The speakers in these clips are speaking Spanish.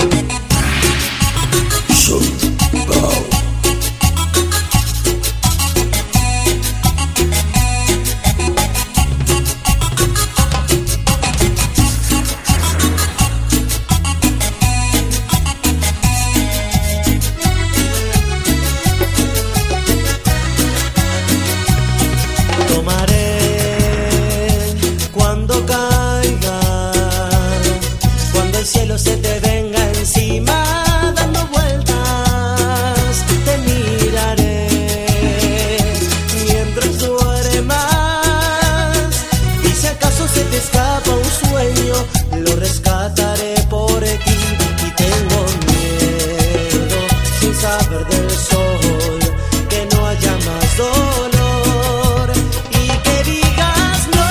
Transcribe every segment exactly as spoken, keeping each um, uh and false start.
Se te venga encima dando vueltas, te miraré mientras duermas, y si acaso se te escapa un sueño, lo rescataré por ti. Y tengo miedo, sin saber del sol, que no haya más dolor y que digas no.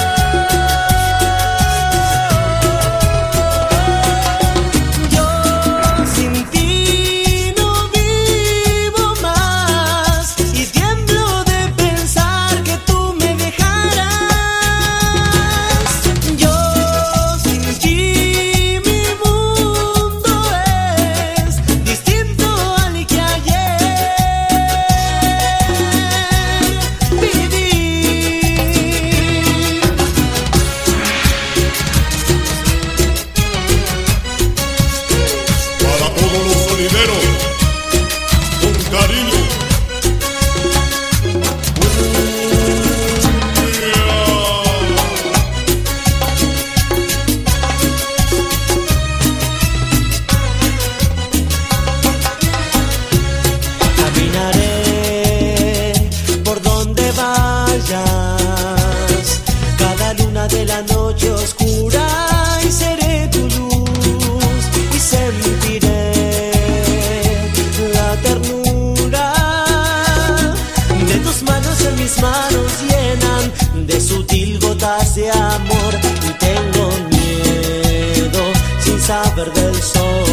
Cada luna de la noche oscura y seré tu luz y sentiré la ternura de tus manos en mis manos, llenan de sutil gotas de amor. Y tengo miedo, sin saber del sol,